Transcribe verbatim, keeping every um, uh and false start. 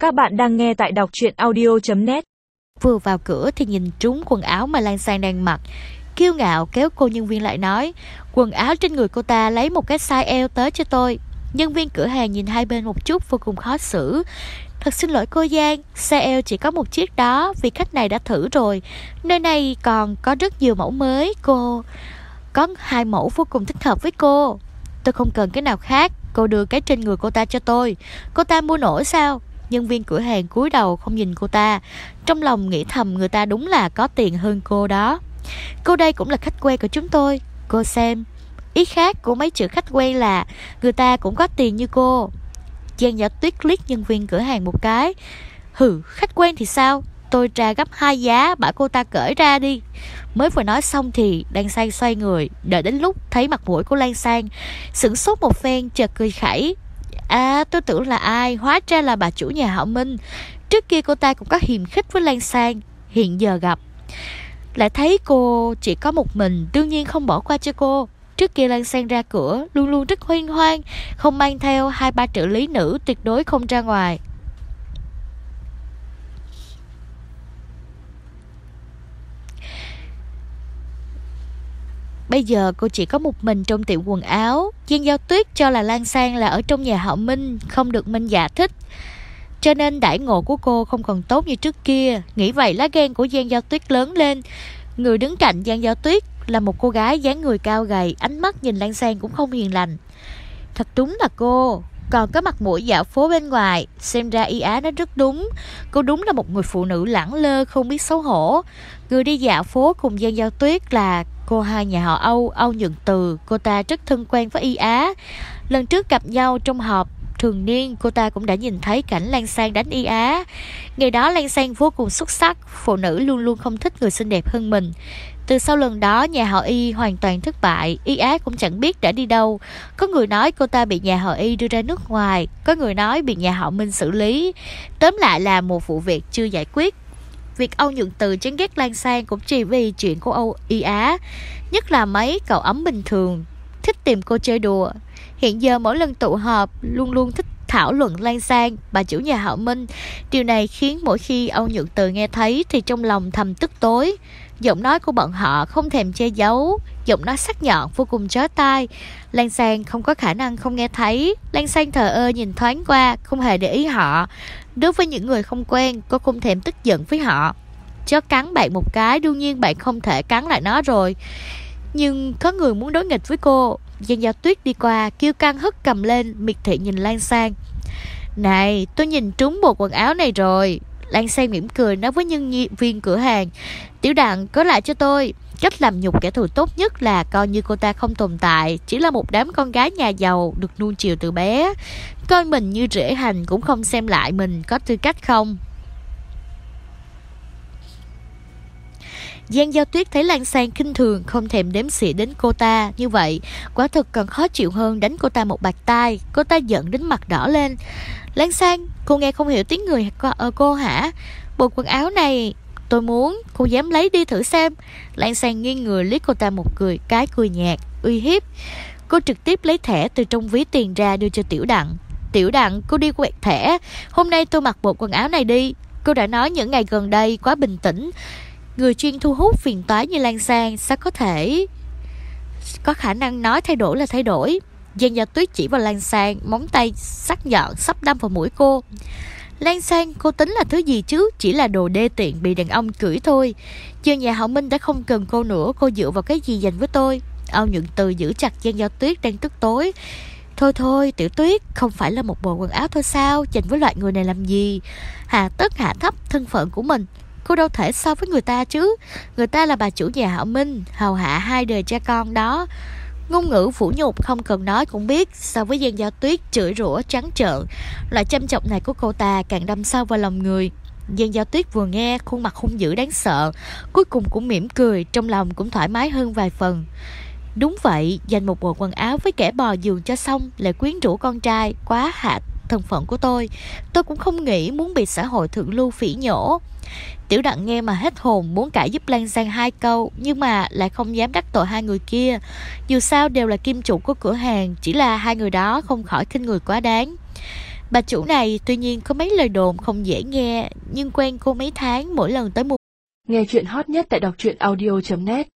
Các bạn đang nghe tại đọc truyện audio chấm net. Vừa vào cửa thì nhìn trúng quần áo mà Lan Sang đang mặc, kiêu ngạo kéo cô nhân viên lại nói: "Quần áo trên người cô ta lấy một cái size eo tới cho tôi." Nhân viên cửa hàng nhìn hai bên một chút, vô cùng khó xử. "Thật xin lỗi cô Giang, size eo chỉ có một chiếc đó, vì khách này đã thử rồi. Nơi này còn có rất nhiều mẫu mới, cô có hai mẫu vô cùng thích hợp với cô. Tôi không cần cái nào khác, cô đưa cái trên người cô ta cho tôi. Cô ta mua nổi sao?" Nhân viên cửa hàng cúi đầu không nhìn cô ta, trong lòng nghĩ thầm người ta đúng là có tiền hơn cô đó. "Cô đây cũng là khách quen của chúng tôi, cô xem." Ý khác của mấy chữ khách quen là người ta cũng có tiền như cô. Giang Giả Tuyết liếc nhân viên cửa hàng một cái: "Hừ, khách quen thì sao? Tôi trả gấp hai giá, bảo cô ta cởi ra đi." Mới vừa nói xong thì Lan Sang xoay người, đợi đến lúc thấy mặt mũi của Lan Sang, sửng sốt một phen, chợt cười khẩy: "À, tôi tưởng là ai, hóa ra là bà chủ nhà họ Minh. Trước kia cô ta cũng có hiềm khích với Lan Sang, hiện giờ gặp lại thấy cô chỉ có một mình, đương nhiên không bỏ qua cho cô." Trước kia Lan Sang ra cửa luôn luôn rất hoang hoang, không mang theo hai ba trợ lý nữ, tuyệt đối không ra ngoài. Bây giờ cô chỉ có một mình trong tiệm quần áo. Giang Giao Tuyết cho là Lan Sang là ở trong nhà họ Minh, không được Minh Dạ thích, cho nên đãi ngộ của cô không còn tốt như trước kia. Nghĩ vậy lá gan của Giang Giao Tuyết lớn lên. Người đứng cạnh Giang Giao Tuyết là một cô gái dáng người cao gầy, ánh mắt nhìn Lan Sang cũng không hiền lành. Thật đúng là cô còn có mặt mũi dạo phố bên ngoài, xem ra y á nó rất đúng. Cô đúng là một người phụ nữ lẳng lơ, không biết xấu hổ. Người đi dạo phố cùng Giang Giao Tuyết là cô hai nhà họ Âu, Âu Nhuận Từ. Cô ta rất thân quen với y á. Lần trước gặp nhau trong họp thường niên, cô ta cũng đã nhìn thấy cảnh Lan Sang đánh y á. Ngày đó Lan Sang vô cùng xuất sắc, phụ nữ luôn luôn không thích người xinh đẹp hơn mình. Từ sau lần đó nhà họ Y hoàn toàn thất bại, Y Á cũng chẳng biết đã đi đâu. Có người nói cô ta bị nhà họ Y đưa ra nước ngoài, có người nói bị nhà họ Minh xử lý. Tóm lại là một vụ việc chưa giải quyết. Việc Âu Nhuận Từ chán ghét Lan Sang cũng chỉ vì chuyện của Âu Y Á, nhất là mấy cậu ấm bình thường thích tìm cô chơi đùa. Hiện giờ mỗi lần tụ họp luôn luôn thích thảo luận Lan Sang, bà chủ nhà họ Minh. Điều này khiến mỗi khi Âu Nhuận Từ nghe thấy thì trong lòng thầm tức tối. Giọng nói của bọn họ không thèm che giấu, giọng nói sắc nhọn vô cùng chói tai. Lan Sang không có khả năng không nghe thấy. Lan Sang thờ ơ nhìn thoáng qua, không hề để ý họ. Đối với những người không quen, cô không thèm tức giận với họ. Chó cắn bạn một cái, đương nhiên bạn không thể cắn lại nó rồi. Nhưng có người muốn đối nghịch với cô. Giang Giao Tuyết đi qua, kêu căng hất cầm lên, miệt thị nhìn Lan Sang: "Này, tôi nhìn trúng bộ quần áo này rồi." Lan Sang mỉm cười nói với nhân viên cửa hàng: "Tiểu Đặng, có lại cho tôi." Cách làm nhục kẻ thù tốt nhất là coi như cô ta không tồn tại, chỉ là một đám con gái nhà giàu được nuông chiều từ bé, coi mình như rễ hành, cũng không xem lại mình có tư cách không. Giang Giao Tuyết thấy Lan Sang khinh thường, không thèm đếm xỉa đến cô ta như vậy, quả thực còn khó chịu hơn đánh cô ta một bạt tai. Cô ta giận đến mặt đỏ lên: "Lan Sang, cô nghe không hiểu tiếng người cô, cô hả? Bộ quần áo này tôi muốn, cô dám lấy đi thử xem." Lan Sang nghiêng người liếc cô ta một cười, cái cười nhạt, uy hiếp. Cô trực tiếp lấy thẻ từ trong ví tiền ra đưa cho Tiểu Đặng. "Tiểu Đặng, cô đi quẹt thẻ. Hôm nay tôi mặc bộ quần áo này đi." Cô đã nói những ngày gần đây quá bình tĩnh. Người chuyên thu hút phiền toái như Lan Sang sao có thể có khả năng nói thay đổi là thay đổi. Giang Giao Tuyết chỉ vào Lan Sang, móng tay sắc nhọn sắp đâm vào mũi cô. "Lan Sang, cô tính là thứ gì chứ? Chỉ là đồ đê tiện bị đàn ông cưỡi thôi. Giờ nhà họ Minh đã không cần cô nữa, cô dựa vào cái gì dành với tôi?" Âu Nhuận Từ giữ chặt Giang Giao Tuyết đang tức tối. "Thôi thôi, Tiểu Tuyết, không phải là một bộ quần áo thôi sao? Dành với loại người này làm gì? Hà tất hạ thấp thân phận của mình. Cô đâu thể so với người ta chứ. Người ta là bà chủ nhà họ Minh, hầu hạ hai đời cha con đó." Ngôn ngữ phủ nhục không cần nói cũng biết. So với Giang Giao Tuyết chửi rủa trắng trợn, loại châm chọc này của cô ta càng đâm sâu vào lòng người. Giang Giao Tuyết vừa nghe, khuôn mặt hung dữ đáng sợ, cuối cùng cũng mỉm cười, trong lòng cũng thoải mái hơn vài phần. Đúng vậy, dành một bộ quần áo với kẻ bò giường cho xong lại quyến rũ con trai, quá hạ thân phận của tôi. Tôi cũng không nghĩ muốn bị xã hội thượng lưu phỉ nhổ. Tiểu Đặng nghe mà hết hồn, muốn cãi giúp Lan Sang hai câu, nhưng mà lại không dám đắc tội hai người kia. Dù sao đều là kim chủ của cửa hàng, chỉ là hai người đó không khỏi khinh người quá đáng. Bà chủ này tuy nhiên có mấy lời đồn không dễ nghe, nhưng quen cô mấy tháng mỗi lần tới mua. Nghe chuyện hot nhất tại đọc truyện audio chấm net.